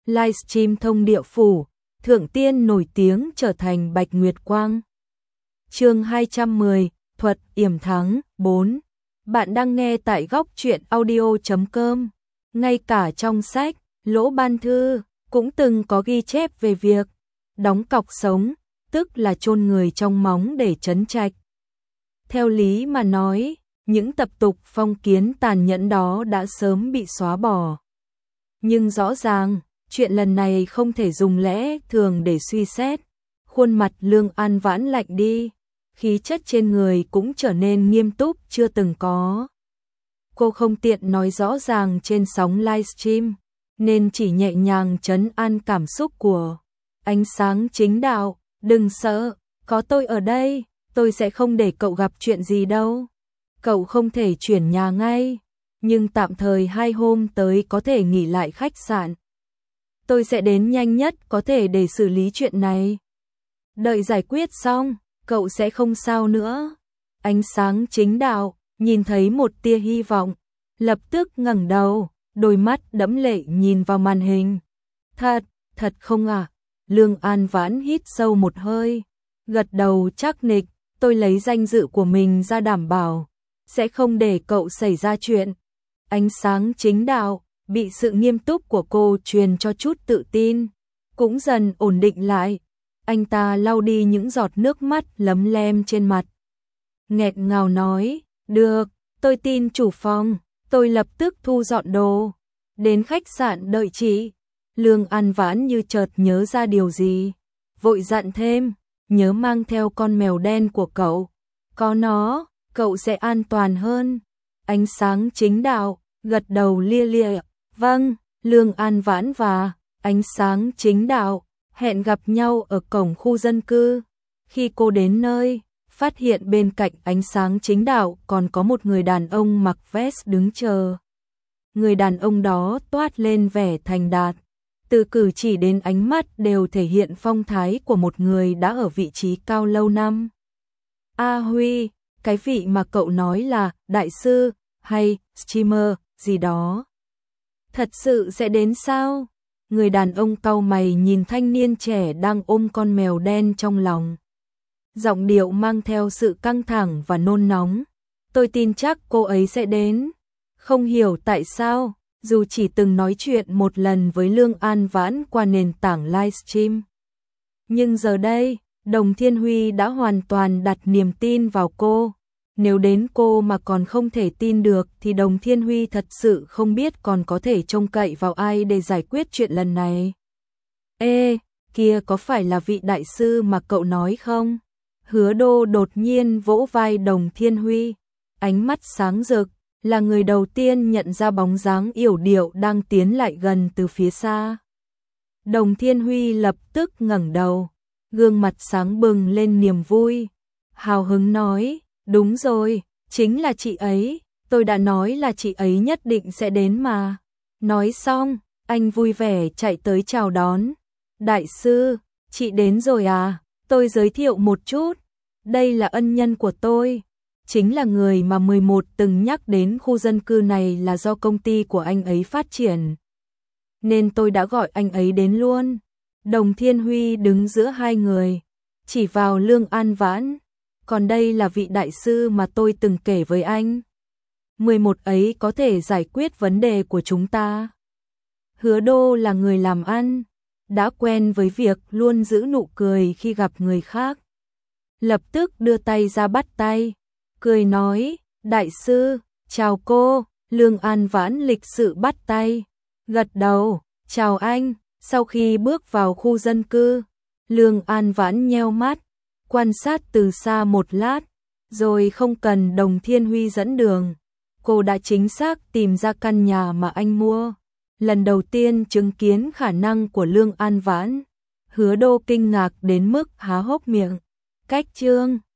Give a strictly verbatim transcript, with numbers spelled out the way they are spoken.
livestream thông địa phủ, thượng tiên nổi tiếng trở thành Bạch Nguyệt Quang. Chương hai trăm mười, thuật yểm thắng. bốn. Bạn đang nghe tại góc truyện audio chấm com. Ngay cả trong sách Lỗ Ban Thư cũng từng có ghi chép về việc đóng cọc sống, tức là chôn người trong móng để trấn trạch. Theo lý mà nói, những tập tục phong kiến tàn nhẫn đó đã sớm bị xóa bỏ. Nhưng rõ ràng, chuyện lần này không thể dùng lẽ thường để suy xét. Khuôn mặt Lương An Vãn lạnh đi, khí chất trên người cũng trở nên nghiêm túc chưa từng có. Cô không tiện nói rõ ràng trên sóng livestream, nên chỉ nhẹ nhàng trấn an cảm xúc của Ánh Sáng Chính Đạo. Đừng sợ, có tôi ở đây, tôi sẽ không để cậu gặp chuyện gì đâu. Cậu không thể chuyển nhà ngay, nhưng tạm thời hai hôm tới có thể nghỉ lại khách sạn. Tôi sẽ đến nhanh nhất có thể để xử lý chuyện này. Đợi giải quyết xong, cậu sẽ không sao nữa. Ánh Sáng Chính Đạo nhìn thấy một tia hy vọng, lập tức ngẩng đầu, đôi mắt đẫm lệ nhìn vào màn hình. Thật, thật không à? Lương An Vãn hít sâu một hơi, gật đầu chắc nịch. Tôi lấy danh dự của mình ra đảm bảo, sẽ không để cậu xảy ra chuyện. Ánh Sáng Chính Đạo bị sự nghiêm túc của cô truyền cho chút tự tin, cũng dần ổn định lại. Anh ta lau đi những giọt nước mắt lấm lem trên mặt, nghẹn ngào nói, được, tôi tin chủ phòng, tôi lập tức thu dọn đồ, đến khách sạn đợi chị. Lương An Vãn như chợt nhớ ra điều gì, vội dặn thêm, nhớ mang theo con mèo đen của cậu, có nó, cậu sẽ an toàn hơn. Ánh Sáng Chính Đạo gật đầu lia lịa, vâng. Lương An Vãn và Ánh Sáng Chính Đạo hẹn gặp nhau ở cổng khu dân cư. Khi cô đến nơi, phát hiện bên cạnh Ánh Sáng Chính Đạo còn có một người đàn ông mặc vest đứng chờ. Người đàn ông đó toát lên vẻ thành đạt, từ cử chỉ đến ánh mắt đều thể hiện phong thái của một người đã ở vị trí cao lâu năm. A Huy, cái vị mà cậu nói là đại sư hay streamer gì đó, thật sự sẽ đến sao? Người đàn ông cau mày nhìn thanh niên trẻ đang ôm con mèo đen trong lòng, giọng điệu mang theo sự căng thẳng và nôn nóng. Tôi tin chắc cô ấy sẽ đến. Không hiểu tại sao, dù chỉ từng nói chuyện một lần với Lương An Vãn qua nền tảng livestream, nhưng giờ đây, Đồng Thiên Huy đã hoàn toàn đặt niềm tin vào cô. Nếu đến cô mà còn không thể tin được thì Đồng Thiên Huy thật sự không biết còn có thể trông cậy vào ai để giải quyết chuyện lần này. Ê, kia có phải là vị đại sư mà cậu nói không? Hứa Đô đột nhiên vỗ vai Đồng Thiên Huy, ánh mắt sáng rực, là người đầu tiên nhận ra bóng dáng yểu điệu đang tiến lại gần từ phía xa. Đồng Thiên Huy lập tức ngẩng đầu, gương mặt sáng bừng lên niềm vui, hào hứng nói, đúng rồi, chính là chị ấy, tôi đã nói là chị ấy nhất định sẽ đến mà. Nói xong, anh vui vẻ chạy tới chào đón. Đại sư, chị đến rồi à? Tôi giới thiệu một chút, đây là ân nhân của tôi, chính là người mà mười một từng nhắc đến khu dân cư này là do công ty của anh ấy phát triển, nên tôi đã gọi anh ấy đến luôn. Đồng Thiên Huy đứng giữa hai người, chỉ vào Lương An Vãn, còn đây là vị đại sư mà tôi từng kể với anh. mười một ấy có thể giải quyết vấn đề của chúng ta. Hứa Đô là người làm ăn, đã quen với việc luôn giữ nụ cười khi gặp người khác. Lập tức đưa tay ra bắt tay, cười nói, đại sư, chào cô. Lương An Vãn lịch sự bắt tay, gật đầu, chào anh. Sau khi bước vào khu dân cư, Lương An Vãn nheo mắt, quan sát từ xa một lát, rồi không cần Đồng Thiên Huy dẫn đường, cô đã chính xác tìm ra căn nhà mà anh mua. Lần đầu tiên chứng kiến khả năng của Lương An Vãn, Hứa Đô kinh ngạc đến mức há hốc miệng. Cách chương